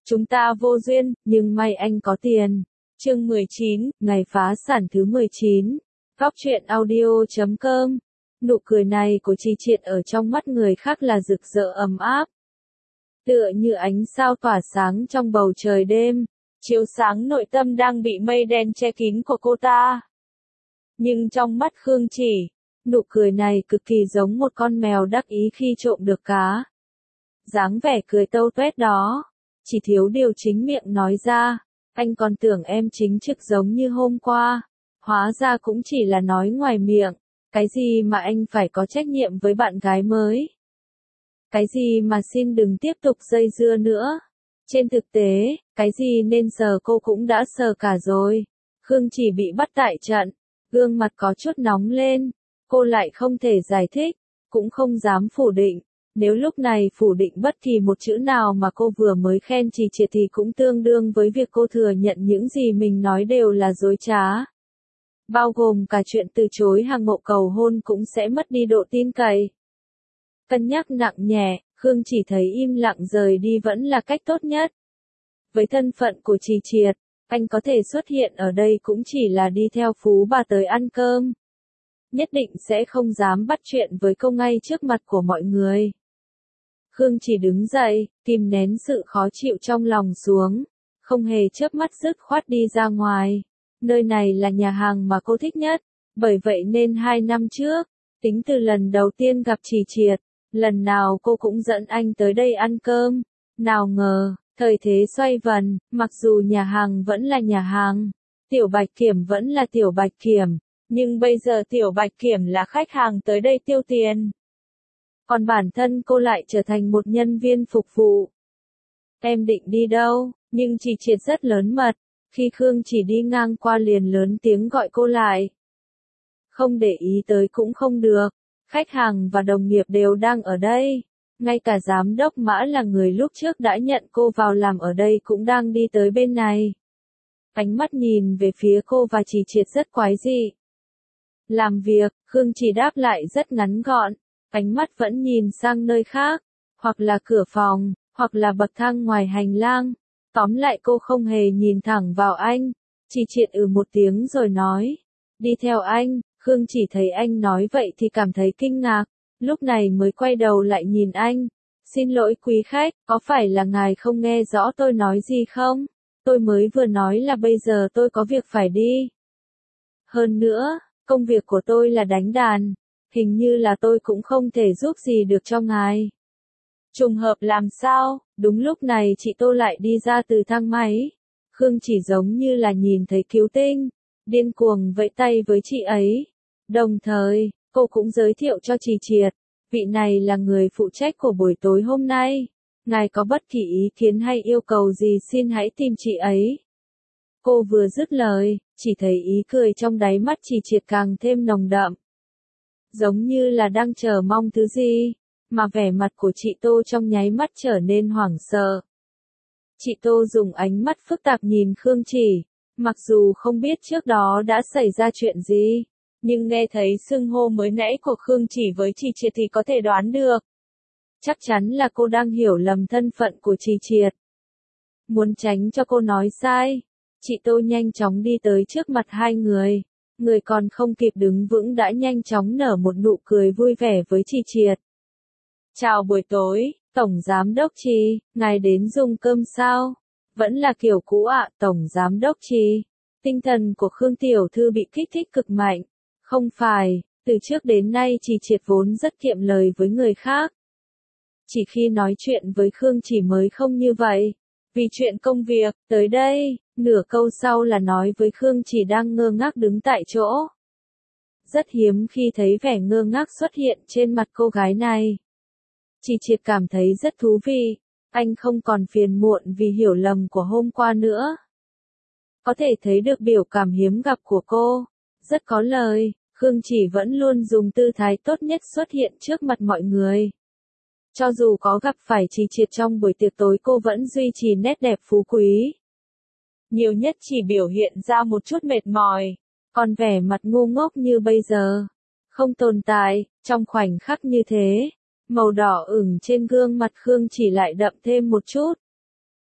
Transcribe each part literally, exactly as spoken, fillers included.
Chúng ta vô duyên, nhưng may anh có tiền. Chương mười chín, ngày phá sản thứ mười chín. Góc truyện audio chấm com. Nụ cười này của Trì Triệt ở trong mắt người khác là rực rỡ ấm áp. Tựa như ánh sao tỏa sáng trong bầu trời đêm, chiếu sáng nội tâm đang bị mây đen che kín của cô ta. Nhưng trong mắt Khương Chỉ, nụ cười này cực kỳ giống một con mèo đắc ý khi trộm được cá. Dáng vẻ cười tâu tuét đó, chỉ thiếu điều chính miệng nói ra, anh còn tưởng em chính trực giống như hôm qua, hóa ra cũng chỉ là nói ngoài miệng, cái gì mà anh phải có trách nhiệm với bạn gái mới. Cái gì mà xin đừng tiếp tục dây dưa nữa. Trên thực tế, cái gì nên sờ cô cũng đã sờ cả rồi. Khương Chỉ bị bắt tại trận, gương mặt có chút nóng lên, cô lại không thể giải thích, cũng không dám phủ định. Nếu lúc này phủ định bất kỳ một chữ nào mà cô vừa mới khen Trì Triệt thì cũng tương đương với việc cô thừa nhận những gì mình nói đều là dối trá. Bao gồm cả chuyện từ chối hàng mộ cầu hôn cũng sẽ mất đi độ tin cậy. Cân nhắc nặng nhẹ, Khương Chỉ thấy im lặng rời đi vẫn là cách tốt nhất. Với thân phận của Trì Triệt, anh có thể xuất hiện ở đây cũng chỉ là đi theo phú bà tới ăn cơm. Nhất định sẽ không dám bắt chuyện với cô ngay trước mặt của mọi người. Khương Chỉ đứng dậy, kìm nén sự khó chịu trong lòng xuống, không hề chớp mắt dứt khoát đi ra ngoài. Nơi này là nhà hàng mà cô thích nhất, bởi vậy nên hai năm trước, tính từ lần đầu tiên gặp Trì Triệt, lần nào cô cũng dẫn anh tới đây ăn cơm. Nào ngờ, thời thế xoay vần, mặc dù nhà hàng vẫn là nhà hàng, Tiểu Bạch Kiểm vẫn là Tiểu Bạch Kiểm, nhưng bây giờ Tiểu Bạch Kiểm là khách hàng tới đây tiêu tiền. Còn bản thân cô lại trở thành một nhân viên phục vụ. Em định đi đâu? Nhưng Trì Triệt rất lớn mật, khi Khương Chỉ đi ngang qua liền lớn tiếng gọi cô lại. Không để ý tới cũng không được, khách hàng và đồng nghiệp đều đang ở đây. Ngay cả giám đốc Mã là người lúc trước đã nhận cô vào làm ở đây cũng đang đi tới bên này. Ánh mắt nhìn về phía cô và Trì Triệt rất quái dị. Làm việc, Khương Chỉ đáp lại rất ngắn gọn, ánh mắt vẫn nhìn sang nơi khác, hoặc là cửa phòng, hoặc là bậc thang ngoài hành lang. Tóm lại cô không hề nhìn thẳng vào anh. Trì Triệt ừ một tiếng rồi nói, đi theo anh. Khương Chỉ thấy anh nói vậy thì cảm thấy kinh ngạc, lúc này mới quay đầu lại nhìn anh. Xin lỗi quý khách, có phải là ngài không nghe rõ tôi nói gì không? Tôi mới vừa nói là bây giờ tôi có việc phải đi. Hơn nữa, công việc của tôi là đánh đàn, hình như là tôi cũng không thể giúp gì được cho ngài. Trùng hợp làm sao? Đúng lúc này chị Tô lại đi ra từ thang máy. Khương Chỉ giống như là nhìn thấy cứu tinh, điên cuồng vẫy tay với chị ấy. Đồng thời, cô cũng giới thiệu cho Trì Triệt, vị này là người phụ trách của buổi tối hôm nay. Ngài có bất kỳ ý kiến hay yêu cầu gì xin hãy tìm chị ấy. Cô vừa dứt lời, chỉ thấy ý cười trong đáy mắt Trì Triệt càng thêm nồng đậm. Giống như là đang chờ mong thứ gì, mà vẻ mặt của chị Tô trong nháy mắt trở nên hoảng sợ. Chị Tô dùng ánh mắt phức tạp nhìn Khương Chỉ, mặc dù không biết trước đó đã xảy ra chuyện gì, nhưng nghe thấy xưng hô mới nãy của Khương Chỉ với Trì Triệt thì có thể đoán được. Chắc chắn là cô đang hiểu lầm thân phận của Trì Triệt. Muốn tránh cho cô nói sai, chị Tô nhanh chóng đi tới trước mặt hai người. Người còn không kịp đứng vững đã nhanh chóng nở một nụ cười vui vẻ với Trì Triệt. Chào buổi tối, Tổng Giám đốc Trì, ngài đến dùng cơm sao? Vẫn là kiểu cũ ạ, Tổng Giám đốc Trì. Tinh thần của Khương Tiểu Thư bị kích thích cực mạnh. Không phải, từ trước đến nay Trì Triệt vốn rất kiệm lời với người khác. Chỉ khi nói chuyện với Khương Chỉ mới không như vậy. Vì chuyện công việc, tới đây, nửa câu sau là nói với Khương Chỉ đang ngơ ngác đứng tại chỗ. Rất hiếm khi thấy vẻ ngơ ngác xuất hiện trên mặt cô gái này. Trì Triệt cảm thấy rất thú vị, anh không còn phiền muộn vì hiểu lầm của hôm qua nữa. Có thể thấy được biểu cảm hiếm gặp của cô, rất có lời, Khương Chỉ vẫn luôn dùng tư thái tốt nhất xuất hiện trước mặt mọi người. Cho dù có gặp phải Trì Triệt trong buổi tiệc tối cô vẫn duy trì nét đẹp phú quý. Nhiều nhất chỉ biểu hiện ra một chút mệt mỏi, còn vẻ mặt ngu ngốc như bây giờ không tồn tại. Trong khoảnh khắc như thế, màu đỏ ửng trên gương mặt Khương Chỉ lại đậm thêm một chút.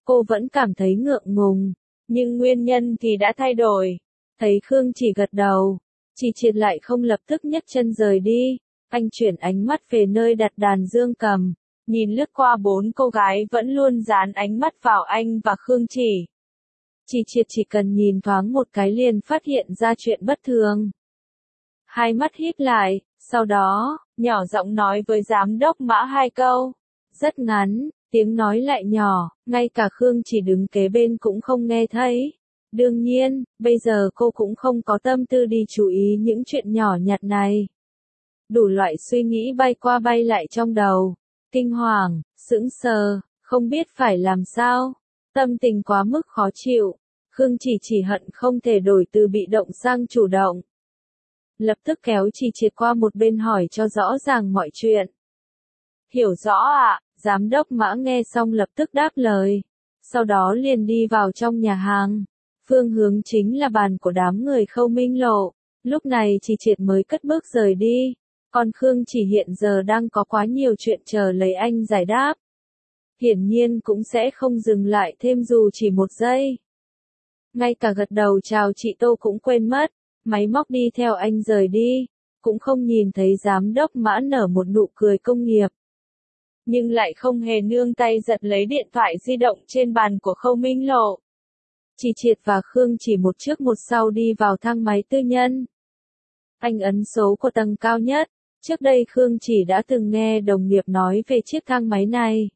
cô vẫn cảm thấy ngượng ngùng, nhưng nguyên nhân thì đã thay đổi. Thấy Khương Chỉ gật đầu, Chỉ Triệt lại không lập tức nhấc chân rời đi, anh chuyển ánh mắt về nơi đặt đàn dương cầm, nhìn lướt qua bốn cô gái vẫn luôn dán ánh mắt vào anh và Khương Chỉ. Chỉ Triệt chỉ cần nhìn thoáng một cái liền phát hiện ra chuyện bất thường. Hai mắt híp lại, sau đó, nhỏ giọng nói với giám đốc Mã hai câu. Rất ngắn, tiếng nói lại nhỏ, ngay cả Khương Chỉ đứng kế bên cũng không nghe thấy. Đương nhiên, bây giờ cô cũng không có tâm tư đi chú ý những chuyện nhỏ nhặt này. Đủ loại suy nghĩ bay qua bay lại trong đầu. Kinh hoàng, sững sờ, không biết phải làm sao. Tâm tình quá mức khó chịu. Khương Chỉ chỉ hận không thể đổi từ bị động sang chủ động. Lập tức kéo Chỉ Triệt qua một bên hỏi cho rõ ràng mọi chuyện. Hiểu rõ ạ, à, giám đốc Mã nghe xong lập tức đáp lời. Sau đó liền đi vào trong nhà hàng. Phương hướng chính là bàn của đám người Khâu Minh Lộ. Lúc này Chỉ Triệt mới cất bước rời đi. Còn Khương Chỉ hiện giờ đang có quá nhiều chuyện chờ lấy anh giải đáp. Hiển nhiên cũng sẽ không dừng lại thêm dù chỉ một giây. Ngay cả gật đầu chào chị Tô cũng quên mất. Máy móc đi theo anh rời đi. Cũng không nhìn thấy giám đốc Mã nở một nụ cười công nghiệp. Nhưng lại không hề nương tay giật lấy điện thoại di động trên bàn của Khâu Minh Lộ. Chỉ Triệt và Khương Chỉ một trước một sau đi vào thang máy tư nhân. Anh ấn số của tầng cao nhất. Trước đây Khương Chỉ đã từng nghe đồng nghiệp nói về chiếc thang máy này.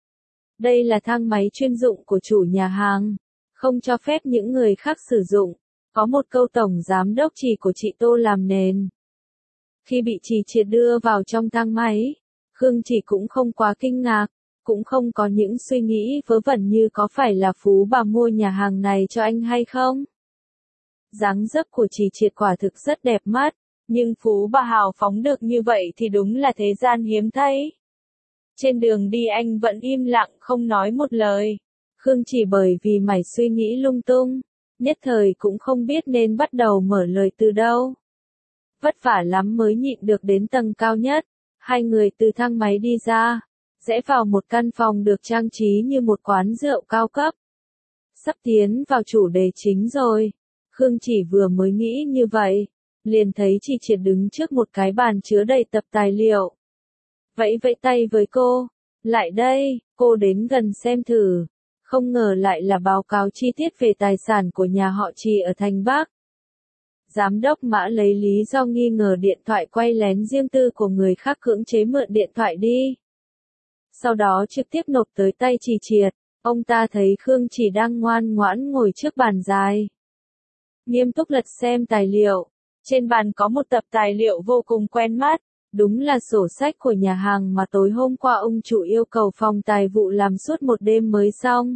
Đây là thang máy chuyên dụng của chủ nhà hàng, không cho phép những người khác sử dụng. Có một câu tổng giám đốc chỉ của chị Tô làm nền. Khi bị Chỉ Triệt đưa vào trong thang máy, Khương Chỉ cũng không quá kinh ngạc, cũng không có những suy nghĩ vớ vẩn như có phải là Phú bà mua nhà hàng này cho anh hay không. Dáng dấp của Chỉ Triệt quả thực rất đẹp mắt, nhưng Phú bà hào phóng được như vậy thì đúng là thế gian hiếm thấy. Trên đường đi anh vẫn im lặng không nói một lời. Khương Chỉ bởi vì mải suy nghĩ lung tung, nhất thời cũng không biết nên bắt đầu mở lời từ đâu. Vất vả lắm mới nhịn được đến tầng cao nhất. Hai người từ thang máy đi ra, rẽ vào một căn phòng được trang trí như một quán rượu cao cấp. Sắp tiến vào chủ đề chính rồi. Khương Chỉ vừa mới nghĩ như vậy, liền thấy Chỉ Triệt đứng trước một cái bàn chứa đầy tập tài liệu. Vẫy vẫy tay với cô, lại đây, cô đến gần xem thử. Không ngờ lại là báo cáo chi tiết về tài sản của nhà họ Trì ở thành Bắc. Giám đốc Mã lấy lý do nghi ngờ điện thoại quay lén riêng tư của người khác cưỡng chế mượn điện thoại đi. Sau đó trực tiếp nộp tới tay Chỉ Triệt. Ông ta thấy Khương Chỉ đang ngoan ngoãn ngồi trước bàn dài. Nghiêm túc lật xem tài liệu. Trên bàn có một tập tài liệu vô cùng quen mắt. Đúng là sổ sách của nhà hàng mà tối hôm qua ông chủ yêu cầu phòng tài vụ làm suốt một đêm mới xong.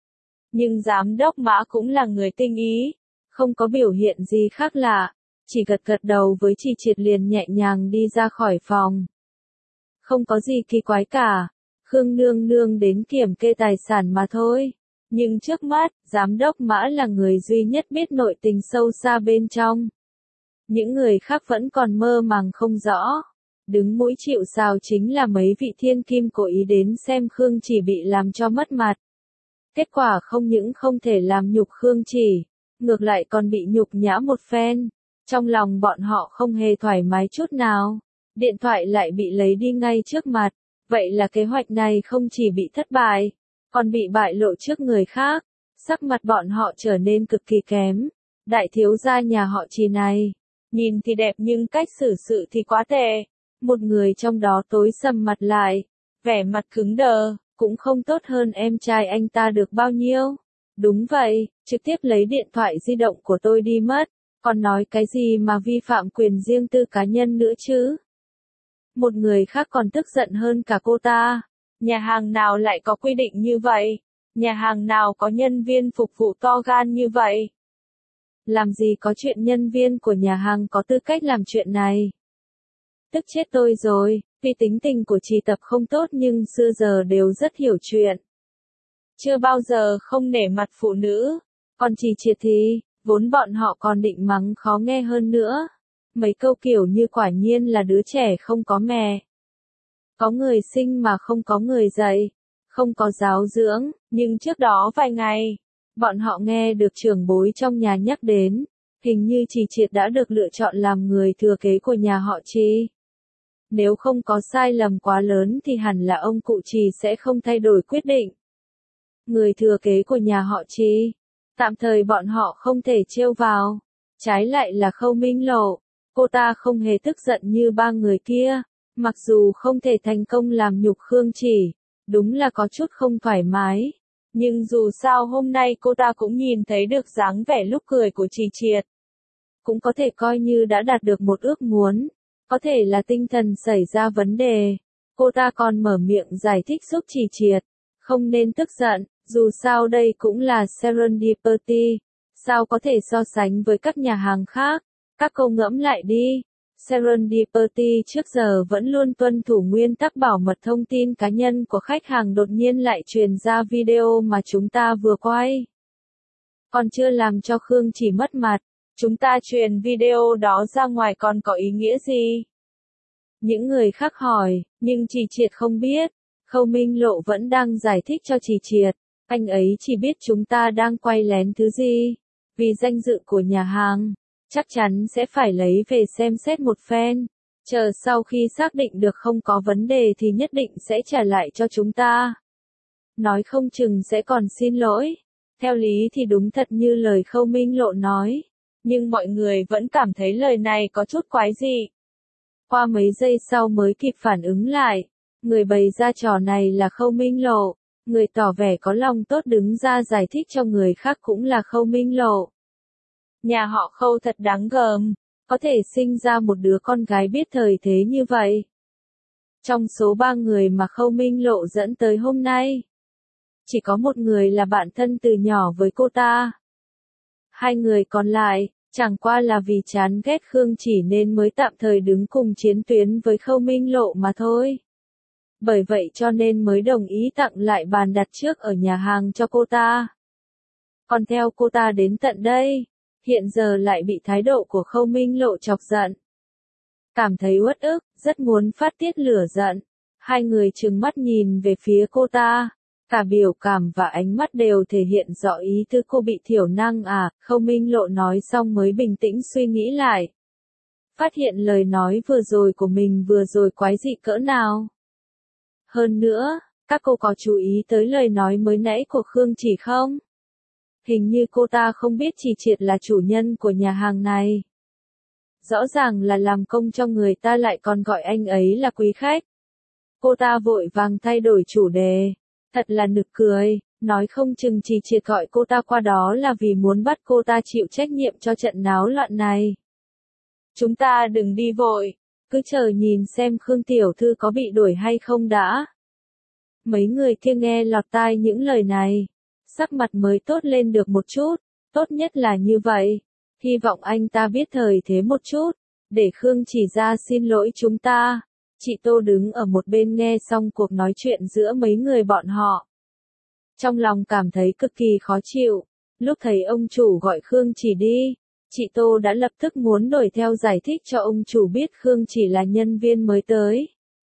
Nhưng giám đốc Mã cũng là người tinh ý. Không có biểu hiện gì khác lạ, chỉ gật gật đầu với Chỉ Triệt liền nhẹ nhàng đi ra khỏi phòng. Không có gì kỳ quái cả, Khương nương nương đến kiểm kê tài sản mà thôi. Nhưng trước mắt, giám đốc Mã là người duy nhất biết nội tình sâu xa bên trong. Những người khác vẫn còn mơ màng không rõ. Đứng mũi chịu sào chính là mấy vị thiên kim cố ý đến xem Khương Chỉ bị làm cho mất mặt. Kết quả không những không thể làm nhục Khương Chỉ, ngược lại còn bị nhục nhã một phen. Trong lòng bọn họ không hề thoải mái chút nào. Điện thoại lại bị lấy đi ngay trước mặt. Vậy là kế hoạch này không chỉ bị thất bại, còn bị bại lộ trước người khác. Sắc mặt bọn họ trở nên cực kỳ kém. Đại thiếu gia nhà họ Trì này, nhìn thì đẹp nhưng cách xử sự thì quá tệ. Một người trong đó tối sầm mặt lại, vẻ mặt cứng đờ, cũng không tốt hơn em trai anh ta được bao nhiêu. Đúng vậy, trực tiếp lấy điện thoại di động của tôi đi mất, còn nói cái gì mà vi phạm quyền riêng tư cá nhân nữa chứ. Một người khác còn tức giận hơn cả cô ta. Nhà hàng nào lại có quy định như vậy? Nhà hàng nào có nhân viên phục vụ to gan như vậy? Làm gì có chuyện nhân viên của nhà hàng có tư cách làm chuyện này? Tức chết tôi rồi, vì tính tình của Trì Tập không tốt nhưng xưa giờ đều rất hiểu chuyện. Chưa bao giờ không nể mặt phụ nữ. Còn Chỉ Triệt thì, vốn bọn họ còn định mắng khó nghe hơn nữa. Mấy câu kiểu như quả nhiên là đứa trẻ không có mẹ. Có người sinh mà không có người dạy. không có giáo dưỡng, nhưng trước đó vài ngày, bọn họ nghe được trưởng bối trong nhà nhắc đến, hình như Trì Triệt đã được lựa chọn làm người thừa kế của nhà họ Trì. Nếu không có sai lầm quá lớn thì hẳn là ông cụ Trì sẽ không thay đổi quyết định. Người thừa kế của nhà họ Trì, tạm thời bọn họ không thể trêu vào, trái lại là Khâu Minh Lộ, cô ta không hề tức giận như ba người kia, mặc dù không thể thành công làm nhục Khương Chỉ, đúng là có chút không thoải mái, nhưng dù sao hôm nay cô ta cũng nhìn thấy được dáng vẻ lúc cười của Trì Triệt. Cũng có thể coi như đã đạt được một ước muốn, có thể là tinh thần xảy ra vấn đề, cô ta còn mở miệng giải thích giúp Trì Triệt, không nên tức giận, dù sao đây cũng là Serendipity, sao có thể so sánh với các nhà hàng khác, các câu ngẫm lại đi. Serendipity trước giờ vẫn luôn tuân thủ nguyên tắc bảo mật thông tin cá nhân của khách hàng, đột nhiên lại truyền ra video mà chúng ta vừa quay. Còn chưa làm cho Khương Chỉ mất mặt, chúng ta truyền video đó ra ngoài còn có ý nghĩa gì? Những người khác hỏi, nhưng Trì Triệt không biết. Khâu Minh Lộ vẫn đang giải thích cho Trì Triệt, anh ấy chỉ biết chúng ta đang quay lén thứ gì. Vì danh dự của nhà hàng, chắc chắn sẽ phải lấy về xem xét một phen. Chờ sau khi xác định được không có vấn đề thì nhất định sẽ trả lại cho chúng ta. Nói không chừng sẽ còn xin lỗi. Theo lý thì đúng thật như lời Khâu Minh Lộ nói. Nhưng mọi người vẫn cảm thấy lời này có chút quái dị. Qua mấy giây sau mới kịp phản ứng lại. Người bày ra trò này là Khâu Minh Lộ. Người tỏ vẻ có lòng tốt đứng ra giải thích cho người khác cũng là Khâu Minh Lộ. Nhà họ Khâu thật đáng gờm, có thể sinh ra một đứa con gái biết thời thế như vậy. Trong số ba người mà Khâu Minh Lộ dẫn tới hôm nay, chỉ có một người là bạn thân từ nhỏ với cô ta. Hai người còn lại, chẳng qua là vì chán ghét Khương Chỉ nên mới tạm thời đứng cùng chiến tuyến với Khâu Minh Lộ mà thôi. Bởi vậy cho nên mới đồng ý tặng lại bàn đặt trước ở nhà hàng cho cô ta. Còn theo cô ta đến tận đây, hiện giờ lại bị thái độ của Khâu Minh Lộ chọc giận. Cảm thấy uất ức, rất muốn phát tiết lửa giận. Hai người trừng mắt nhìn về phía cô ta. Cả biểu cảm và ánh mắt đều thể hiện rõ ý tứ cô bị thiểu năng à. Khâu Minh Lộ nói xong mới bình tĩnh suy nghĩ lại. Phát hiện lời nói vừa rồi của mình vừa rồi quái dị cỡ nào. Hơn nữa, các cô có chú ý tới lời nói mới nãy của Khương Chỉ không? Hình như cô ta không biết Trì Triệt là chủ nhân của nhà hàng này. Rõ ràng là làm công cho người ta lại còn gọi anh ấy là quý khách. Cô ta vội vàng thay đổi chủ đề. Thật là nực cười, nói không chừng Trì Triệt gọi cô ta qua đó là vì muốn bắt cô ta chịu trách nhiệm cho trận náo loạn này. Chúng ta đừng đi vội, cứ chờ nhìn xem Khương Tiểu Thư có bị đuổi hay không đã. Mấy người kia nghe lọt tai những lời này, sắc mặt mới tốt lên được một chút, tốt nhất là như vậy. Hy vọng anh ta biết thời thế một chút, để Khương Chỉ ra xin lỗi chúng ta. Chị Tô đứng ở một bên nghe xong cuộc nói chuyện giữa mấy người bọn họ. Trong lòng cảm thấy cực kỳ khó chịu, lúc thấy ông chủ gọi Khương Chỉ đi, chị Tô đã lập tức muốn đuổi theo giải thích cho ông chủ biết Khương Chỉ là nhân viên mới tới.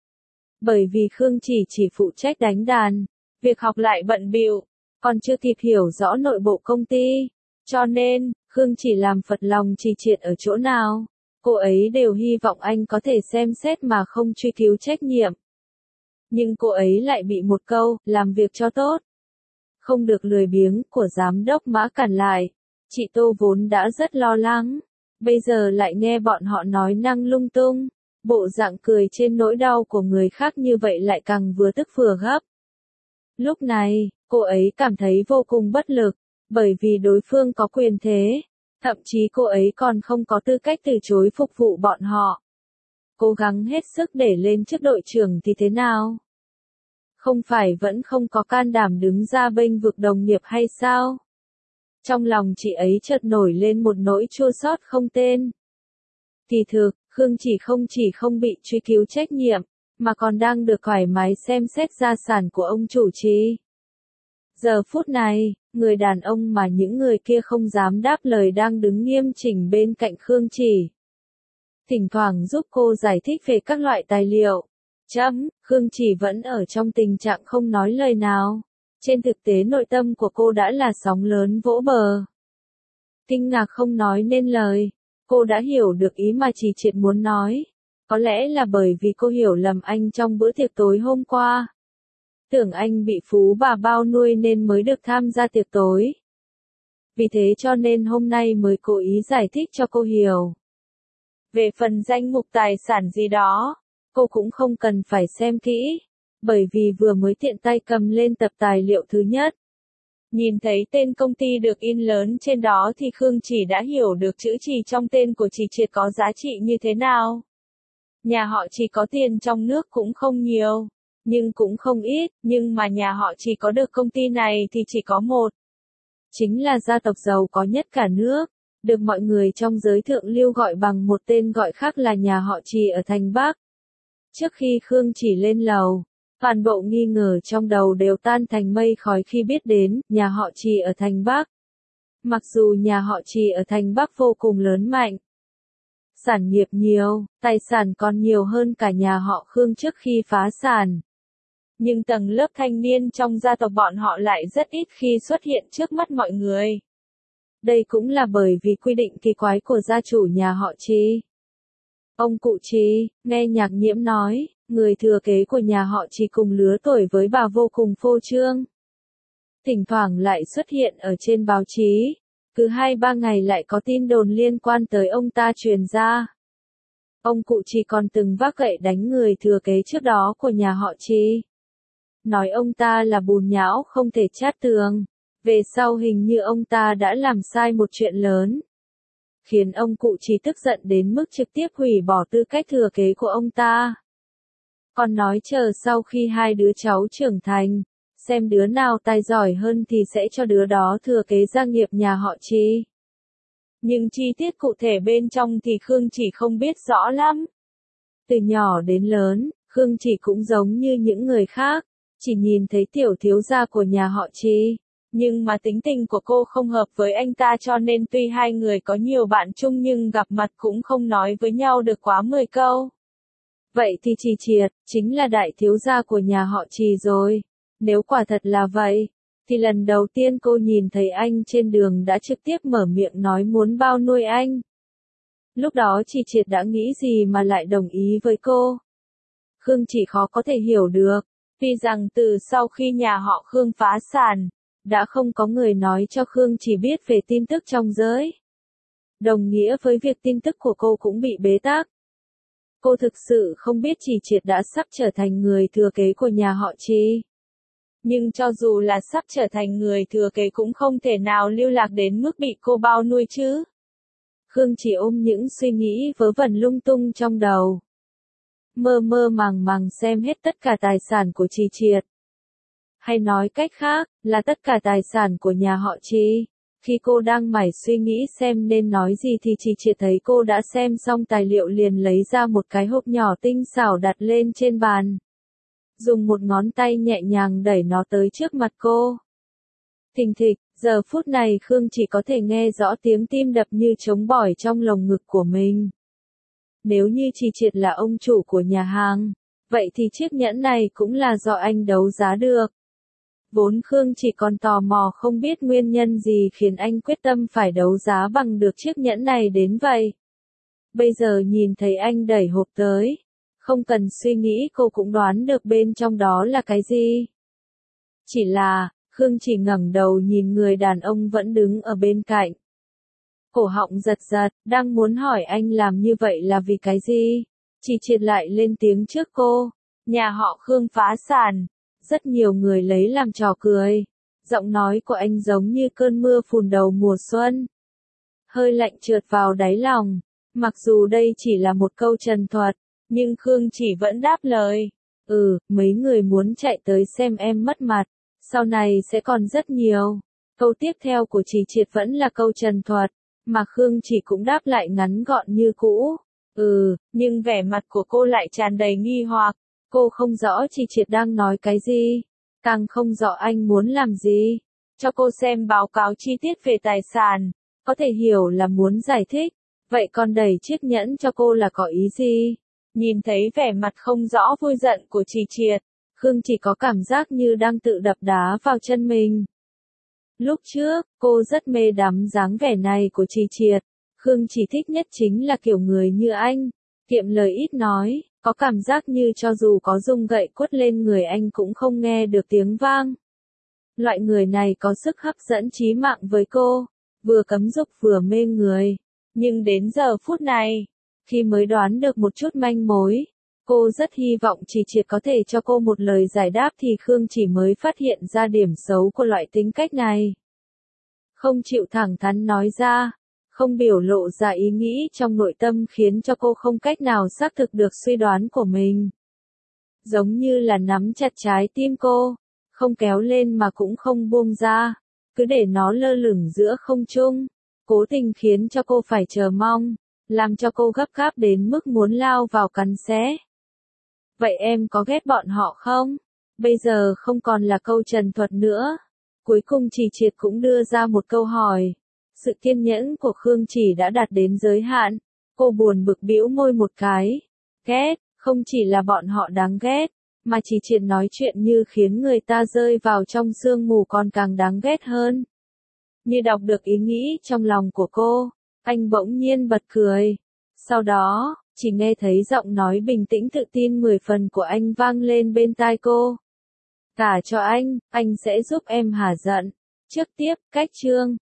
Bởi vì Khương Chỉ chỉ phụ trách đánh đàn, việc học lại bận bịu, còn chưa kịp hiểu rõ nội bộ công ty, cho nên, Khương Chỉ làm phật lòng Trì Triệt ở chỗ nào, cô ấy đều hy vọng anh có thể xem xét mà không truy cứu trách nhiệm. Nhưng cô ấy lại bị một câu, làm việc cho tốt, không được lười biếng, của giám đốc Mã cản lại. Chị Tô vốn đã rất lo lắng, bây giờ lại nghe bọn họ nói năng lung tung, bộ dạng cười trên nỗi đau của người khác như vậy lại càng vừa tức vừa gấp. Lúc này, cô ấy cảm thấy vô cùng bất lực, bởi vì đối phương có quyền thế, thậm chí cô ấy còn không có tư cách từ chối phục vụ bọn họ. Cố gắng hết sức để lên chức đội trưởng thì thế nào? Không phải vẫn không có can đảm đứng ra bênh vực đồng nghiệp hay sao? Trong lòng chị ấy chợt nổi lên một nỗi chua xót không tên. Kỳ thực, Khương Chỉ không chỉ không bị truy cứu trách nhiệm, mà còn đang được thoải mái xem xét gia sản của ông chủ Trì. Giờ phút này, người đàn ông mà những người kia không dám đáp lời đang đứng nghiêm chỉnh bên cạnh Khương Chỉ. Thỉnh thoảng giúp cô giải thích về các loại tài liệu, Chấm, Khương Chỉ vẫn ở trong tình trạng không nói lời nào. Trên thực tế nội tâm của cô đã là sóng lớn vỗ bờ. Kinh ngạc không nói nên lời. Cô đã hiểu được ý mà Trì Triệt muốn nói. Có lẽ là bởi vì cô hiểu lầm anh trong bữa tiệc tối hôm qua. Tưởng anh bị phú bà bao nuôi nên mới được tham gia tiệc tối. Vì thế cho nên hôm nay mới cố ý giải thích cho cô hiểu. Về phần danh mục tài sản gì đó, cô cũng không cần phải xem kỹ. Bởi vì vừa mới tiện tay cầm lên tập tài liệu thứ nhất. Nhìn thấy tên công ty được in lớn trên đó thì Khương Chỉ đã hiểu được chữ Trì trong tên của Trì Triệt có giá trị như thế nào. Nhà họ Trì có tiền trong nước cũng không nhiều, nhưng cũng không ít, nhưng mà nhà họ Trì có được công ty này thì chỉ có một. Chính là gia tộc giàu có nhất cả nước, được mọi người trong giới thượng lưu gọi bằng một tên gọi khác là nhà họ Trì ở thành Bắc. Trước khi Khương Chỉ lên lầu, toàn bộ nghi ngờ trong đầu đều tan thành mây khói khi biết đến nhà họ Trì ở thành Bắc. Mặc dù nhà họ Trì ở thành Bắc vô cùng lớn mạnh, sản nghiệp nhiều, tài sản còn nhiều hơn cả nhà họ Khương trước khi phá sản. Nhưng tầng lớp thanh niên trong gia tộc bọn họ lại rất ít khi xuất hiện trước mắt mọi người. Đây cũng là bởi vì quy định kỳ quái của gia chủ nhà họ Trì. Ông cụ Trì, nghe Nhạc Nhiễm nói, người thừa kế của nhà họ Trì cùng lứa tuổi với bà vô cùng phô trương. Thỉnh thoảng lại xuất hiện ở trên báo chí, cứ hai ba ngày lại có tin đồn liên quan tới ông ta truyền ra. Ông cụ Trì còn từng vác gậy đánh người thừa kế trước đó của nhà họ Trì. Nói ông ta là bùn nhão không thể chát tường. Về sau hình như ông ta đã làm sai một chuyện lớn, khiến ông cụ Trì tức giận đến mức trực tiếp hủy bỏ tư cách thừa kế của ông ta. Còn nói chờ sau khi hai đứa cháu trưởng thành, xem đứa nào tài giỏi hơn thì sẽ cho đứa đó thừa kế gia nghiệp nhà họ Trì. Nhưng chi tiết cụ thể bên trong thì Khương Chỉ không biết rõ lắm. Từ nhỏ đến lớn, Khương Chỉ cũng giống như những người khác, chỉ nhìn thấy tiểu thiếu gia của nhà họ Trì. Nhưng mà tính tình của cô không hợp với anh ta cho nên tuy hai người có nhiều bạn chung nhưng gặp mặt cũng không nói với nhau được quá mười câu. Vậy thì Trì Triệt, chính là đại thiếu gia của nhà họ Trì rồi. Nếu quả thật là vậy, thì lần đầu tiên cô nhìn thấy anh trên đường đã trực tiếp mở miệng nói muốn bao nuôi anh. Lúc đó Trì Triệt đã nghĩ gì mà lại đồng ý với cô? Khương Chỉ khó có thể hiểu được, tuy rằng từ sau khi nhà họ Khương phá sản, đã không có người nói cho Khương Chỉ biết về tin tức trong giới. Đồng nghĩa với việc tin tức của cô cũng bị bế tắc. Cô thực sự không biết Trì Triệt đã sắp trở thành người thừa kế của nhà họ Trì. Nhưng cho dù là sắp trở thành người thừa kế cũng không thể nào lưu lạc đến mức bị cô bao nuôi chứ. Khương Chỉ ôm những suy nghĩ vớ vẩn lung tung trong đầu. Mơ mơ màng màng xem hết tất cả tài sản của Trì Triệt. Hay nói cách khác, là tất cả tài sản của nhà họ Trì. Khi cô đang mải suy nghĩ xem nên nói gì thì Trì Triệt thấy cô đã xem xong tài liệu liền lấy ra một cái hộp nhỏ tinh xảo đặt lên trên bàn. Dùng một ngón tay nhẹ nhàng đẩy nó tới trước mặt cô. Thình thịch, giờ phút này Khương chỉ có thể nghe rõ tiếng tim đập như trống bỏi trong lồng ngực của mình. Nếu như Trì Triệt là ông chủ của nhà hàng, vậy thì chiếc nhẫn này cũng là do anh đấu giá được. Vốn Khương chỉ còn tò mò không biết nguyên nhân gì khiến anh quyết tâm phải đấu giá bằng được chiếc nhẫn này đến vậy. Bây giờ nhìn thấy anh đẩy hộp tới, không cần suy nghĩ cô cũng đoán được bên trong đó là cái gì. Chỉ là, Khương chỉ ngẩng đầu nhìn người đàn ông vẫn đứng ở bên cạnh. Cổ họng giật giật, đang muốn hỏi anh làm như vậy là vì cái gì. Trì Triệt lại lên tiếng trước cô. Nhà họ Khương phá sản. Rất nhiều người lấy làm trò cười. Giọng nói của anh giống như cơn mưa phùn đầu mùa xuân. Hơi lạnh trượt vào đáy lòng. Mặc dù đây chỉ là một câu trần thuật, nhưng Khương chỉ vẫn đáp lời. Ừ, mấy người muốn chạy tới xem em mất mặt. Sau này sẽ còn rất nhiều. Câu tiếp theo của Trì Triệt vẫn là câu trần thuật, mà Khương chỉ cũng đáp lại ngắn gọn như cũ. Ừ, nhưng vẻ mặt của cô lại tràn đầy nghi hoặc. Cô không rõ Trì Triệt đang nói cái gì, càng không rõ anh muốn làm gì. Cho cô xem báo cáo chi tiết về tài sản, có thể hiểu là muốn giải thích. Vậy còn đẩy chiếc nhẫn cho cô là có ý gì? Nhìn thấy vẻ mặt không rõ vui giận của Trì Triệt, Khương Chỉ có cảm giác như đang tự đập đá vào chân mình. Lúc trước, cô rất mê đắm dáng vẻ này của Trì Triệt. Khương Chỉ thích nhất chính là kiểu người như anh, kiệm lời ít nói, có cảm giác như cho dù có dung gậy quất lên người anh cũng không nghe được tiếng vang. Loại người này có sức hấp dẫn chí mạng với cô, vừa cấm dục vừa mê người. Nhưng đến giờ phút này, khi mới đoán được một chút manh mối, cô rất hy vọng Trì Triệt có thể cho cô một lời giải đáp thì Khương Chỉ mới phát hiện ra điểm xấu của loại tính cách này. Không chịu thẳng thắn nói ra, không biểu lộ ra ý nghĩ trong nội tâm khiến cho cô không cách nào xác thực được suy đoán của mình. Giống như là nắm chặt trái tim cô, không kéo lên mà cũng không buông ra, cứ để nó lơ lửng giữa không trung, cố tình khiến cho cô phải chờ mong, làm cho cô gấp gáp đến mức muốn lao vào cắn xé. Vậy em có ghét bọn họ không? Bây giờ không còn là câu trần thuật nữa. Cuối cùng Trì Triệt cũng đưa ra một câu hỏi. Sự kiên nhẫn của Khương Chỉ đã đạt đến giới hạn. Cô buồn bực bĩu môi một cái. Ghét, không chỉ là bọn họ đáng ghét, mà Trì Triệt nói chuyện như khiến người ta rơi vào trong sương mù còn càng đáng ghét hơn. Như đọc được ý nghĩ trong lòng của cô, anh bỗng nhiên bật cười. Sau đó, chỉ nghe thấy giọng nói bình tĩnh tự tin mười phần của anh vang lên bên tai cô. Cả cho anh, anh sẽ giúp em hả giận. Trước tiếp, cách chương.